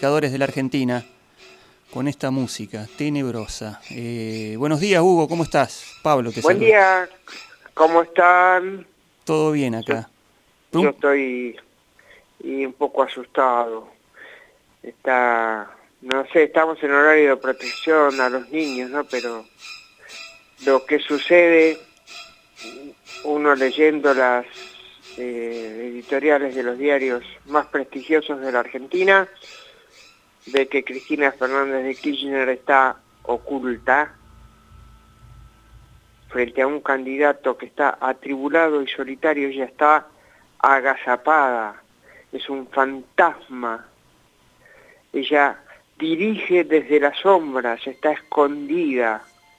comunicadores de la Argentina con esta música tenebrosa. Buenos días, Hugo, ¿cómo estás? Pablo, te saluda. Buen día, ¿cómo están? Todo bien acá. Yo estoy un poco asustado. No sé, estamos en horario de protección a los niños, ¿no? Pero lo que sucede, uno leyendo las editoriales de los diarios más prestigiosos de la Argentina, de que Cristina Fernández de Kirchner está oculta frente a un candidato que está atribulado y solitario. Ella está agazapada, es un fantasma. Ella dirige desde las sombras, está escondida.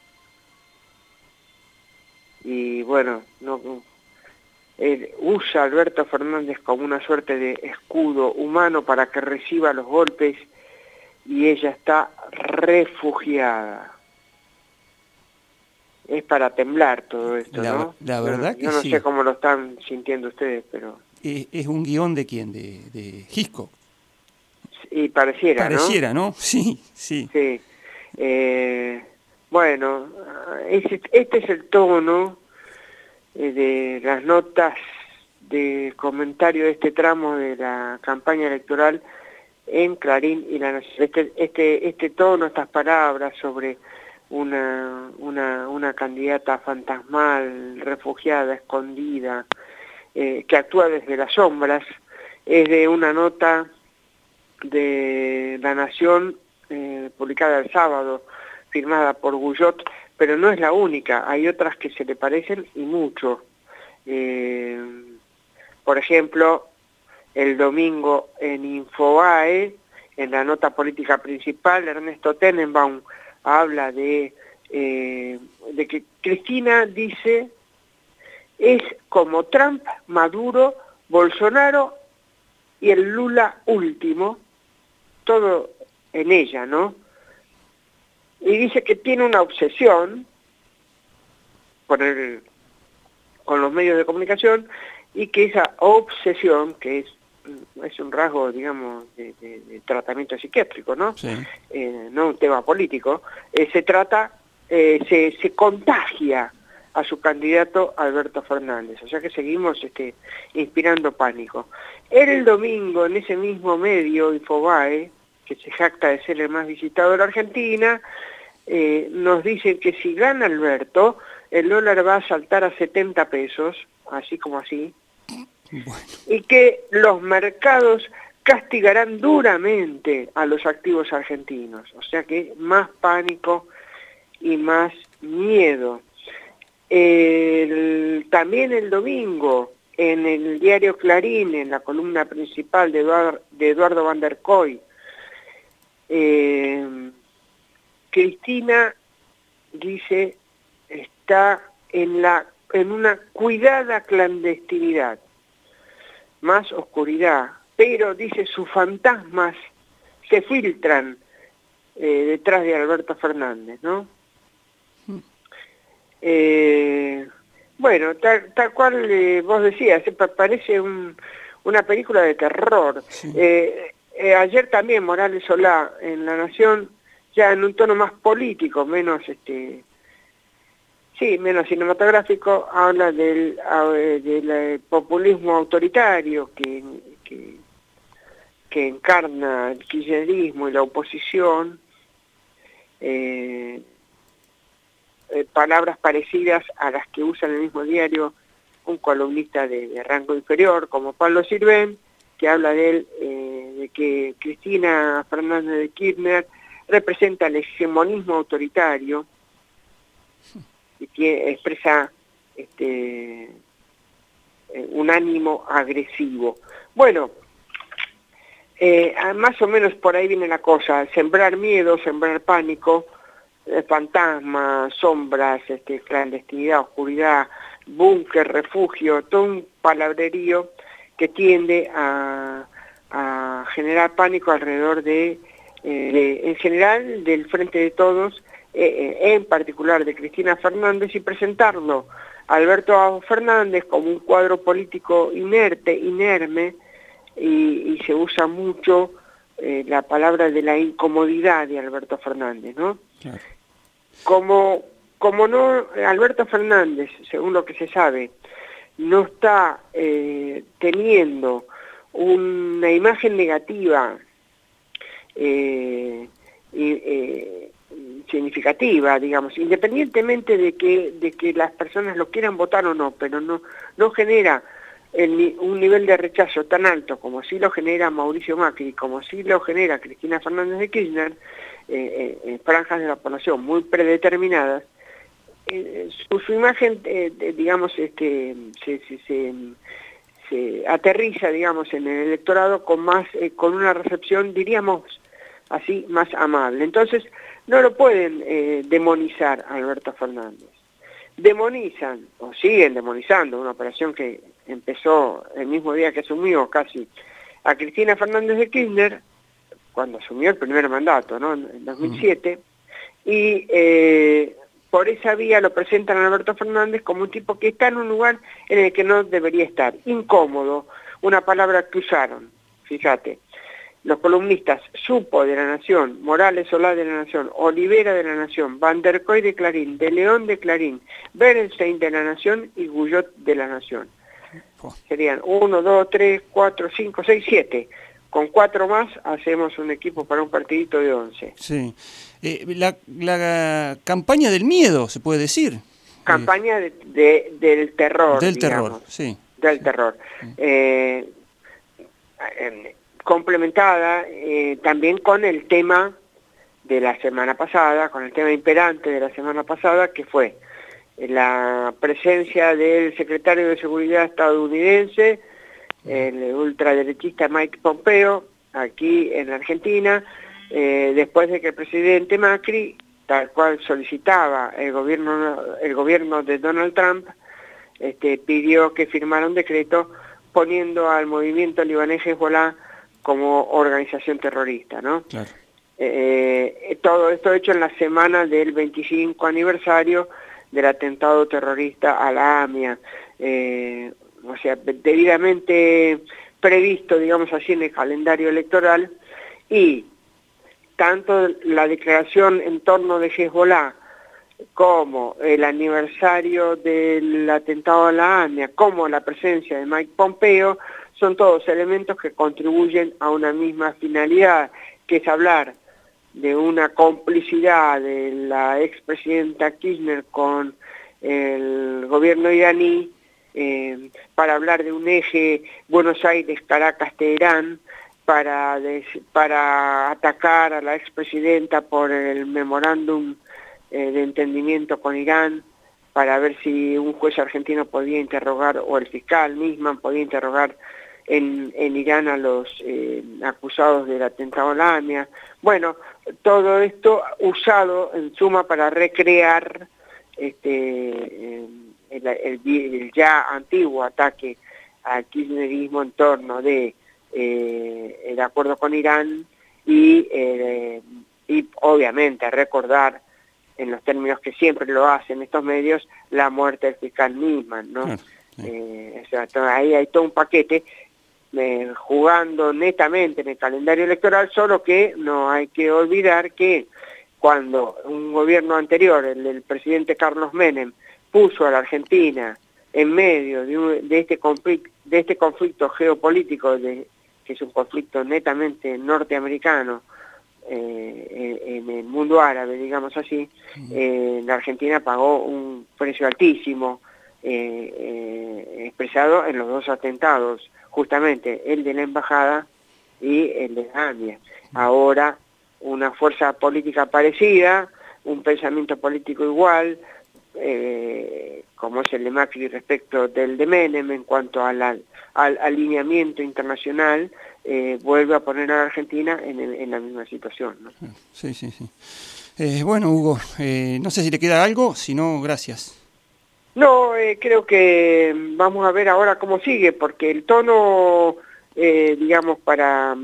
Y bueno, él usa a Alberto Fernández como una suerte de escudo humano para que reciba los golpes, y ella está refugiada. Es para temblar todo esto, ¿no? La verdad que yo no sí. sé cómo lo están sintiendo ustedes, pero... ¿Es un guión de quién? ¿De Hitchcock? Y pareciera, ¿no? Sí, sí. Sí. Bueno, este es el tono de las notas de comentario de este tramo de la campaña electoral en Clarín y La Nación. Este tono, estas palabras sobre una candidata fantasmal, refugiada, escondida, que actúa desde las sombras, es de una nota de La Nación publicada el sábado, firmada por Guyot, pero no es la única, hay otras que se le parecen y mucho. Por ejemplo, el domingo en Infobae, en la nota política principal, Ernesto Tenenbaum habla de que Cristina dice es como Trump, Maduro, Bolsonaro y el Lula último, todo en ella, ¿no? Y dice que tiene una obsesión con los medios de comunicación, y que esa obsesión, que es un rasgo, digamos, de tratamiento psiquiátrico, ¿no? Sí. No un tema político, se contagia a su candidato Alberto Fernández, o sea que seguimos inspirando pánico. El domingo, en ese mismo medio, Infobae, que se jacta de ser el más visitado de la Argentina, nos dicen que si gana Alberto, el dólar va a saltar a 70 pesos, así como así, Bueno. y que los mercados castigarán duramente a los activos argentinos, o sea que más pánico y más miedo. También el domingo, en el diario Clarín, en la columna principal de Eduardo Van der Koy, Cristina dice está en una cuidada clandestinidad, más oscuridad, pero dice sus fantasmas se filtran detrás de Alberto Fernández, ¿no? Bueno, tal cual vos decías, parece una película de terror. Sí. Ayer también Morales Solá en La Nación, ya en un tono más político, menos menos cinematográfico, habla del populismo autoritario que encarna el kirchnerismo y la oposición, palabras parecidas a las que usa en el mismo diario un columnista de rango inferior como Pablo Sirven, que habla de que Cristina Fernández de Kirchner representa el hegemonismo autoritario y que expresa un ánimo agresivo. Bueno, más o menos por ahí viene la cosa: sembrar miedo, sembrar pánico, fantasmas, sombras, clandestinidad, oscuridad, búnker, refugio, todo un palabrerío que tiende a generar pánico alrededor en general, del Frente de Todos, en particular de Cristina Fernández, y presentarlo a Alberto Fernández como un cuadro político inerte, inerme, y se usa mucho la palabra de la incomodidad de Alberto Fernández, ¿no? Claro. Como no, Alberto Fernández, según lo que se sabe, no está teniendo una imagen negativa significativa, digamos, independientemente de que las personas lo quieran votar o no, pero no genera un nivel de rechazo tan alto como sí lo genera Mauricio Macri, como sí lo genera Cristina Fernández de Kirchner, franjas de la población muy predeterminadas, su imagen, digamos, se aterriza, digamos, en el electorado con una recepción, diríamos así, más amable. Entonces, no lo pueden demonizar a Alberto Fernández. Demonizan, o siguen demonizando, una operación que empezó el mismo día que asumió casi, a Cristina Fernández de Kirchner, cuando asumió el primer mandato, ¿no? En 2007, y por esa vía lo presentan a Alberto Fernández como un tipo que está en un lugar en el que no debería estar, incómodo, una palabra que usaron, fíjate. Los columnistas Supo de La Nación, Morales Solá de La Nación, Olivera de La Nación, Van der Koy de Clarín, De León de Clarín, Berenstein de La Nación y Guyot de La Nación. Serían 1, 2, 3, 4, 5, 6, 7. Con 4 más hacemos un equipo para un partidito de 11. Sí. La campaña del miedo, se puede decir. Campaña del terror. Del digamos, terror, sí. Del terror. Complementada también con el tema de la semana pasada, con el tema imperante de la semana pasada, que fue la presencia del secretario de Seguridad estadounidense, el ultraderechista Mike Pompeo, aquí en Argentina, después de que el presidente Macri, tal cual solicitaba el gobierno de Donald Trump, pidió que firmara un decreto poniendo al movimiento libanés Hezbollah como organización terrorista, ¿no? Claro. Todo esto hecho en la semana del 25 aniversario del atentado terrorista a la AMIA, o sea, debidamente previsto, digamos así, en el calendario electoral, y tanto la declaración en torno de Hezbollah como el aniversario del atentado a la AMIA, como la presencia de Mike Pompeo, son todos elementos que contribuyen a una misma finalidad, que es hablar de una complicidad de la expresidenta Kirchner con el gobierno iraní, para hablar de un eje Buenos Aires-Caracas-Teherán, para atacar a la expresidenta por el memorándum de entendimiento con Irán, para ver si un juez argentino podía interrogar, o el fiscal mismo podía interrogar en Irán a los acusados del atentado a la AMIA. Bueno, todo esto usado en suma para recrear el ya antiguo ataque al kirchnerismo en torno de el acuerdo con Irán y obviamente recordar, en los términos que siempre lo hacen estos medios, la muerte del fiscal Nisman, ¿no? Claro, sí. O sea, ahí hay todo un paquete jugando netamente en el calendario electoral, solo que no hay que olvidar que cuando un gobierno anterior, el del presidente Carlos Menem, puso a la Argentina en medio de este conflicto geopolítico, que es un conflicto netamente norteamericano, en el mundo árabe, digamos así, la Argentina pagó un precio altísimo, expresado en los dos atentados, justamente el de la embajada y el de la AMIA. Ahora, una fuerza política parecida, un pensamiento político igual, como es el de Macri respecto del de Menem en cuanto al alineamiento internacional, vuelve a poner a la Argentina en la misma situación, ¿no? Sí. Bueno, Hugo, no sé si te queda algo, si no, gracias. No, creo que vamos a ver ahora cómo sigue, porque el tono, digamos, para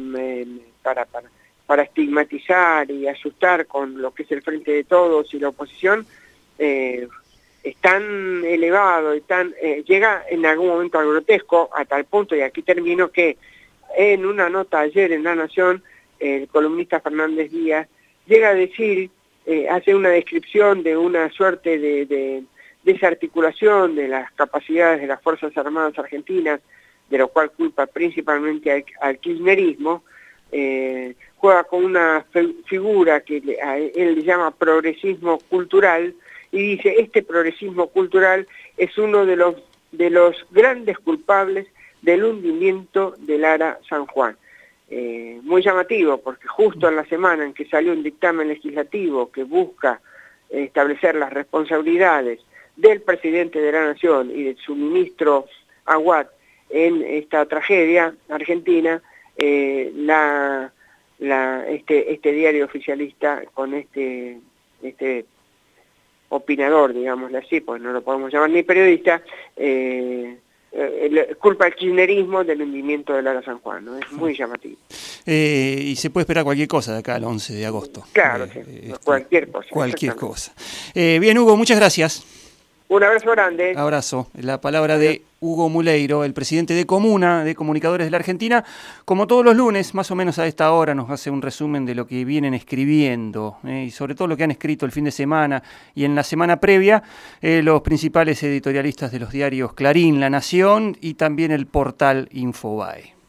estigmatizar y asustar con lo que es el Frente de Todos y la oposición, es tan elevado y llega en algún momento al grotesco, a tal punto, y aquí termino, que en una nota ayer en La Nación el columnista Fernández Díaz, llega a decir, hace una descripción de una suerte de desarticulación de las capacidades de las Fuerzas Armadas argentinas, de lo cual culpa principalmente al kirchnerismo, juega con una figura que él le llama progresismo cultural, y dice, este progresismo cultural es uno de los grandes culpables del hundimiento del ARA San Juan. Muy llamativo, porque justo en la semana en que salió un dictamen legislativo que busca establecer las responsabilidades del presidente de la Nación y de su ministro Aguad en esta tragedia argentina, este diario oficialista con este opinador, digámosle así, pues no lo podemos llamar ni periodista, culpa al kirchnerismo del hundimiento del ARA San Juan, ¿no? Es muy llamativo. Y se puede esperar cualquier cosa de acá al 11 de agosto. Claro, sí, cualquier cosa. Cualquier cosa. Bien, Hugo, muchas gracias. Un abrazo grande. Abrazo. La palabra de Hugo Muleiro, el presidente de Comuna, de Comunicadores de la Argentina. Como todos los lunes, más o menos a esta hora, nos hace un resumen de lo que vienen escribiendo, y sobre todo lo que han escrito el fin de semana y en la semana previa, los principales editorialistas de los diarios Clarín, La Nación y también el portal Infobae.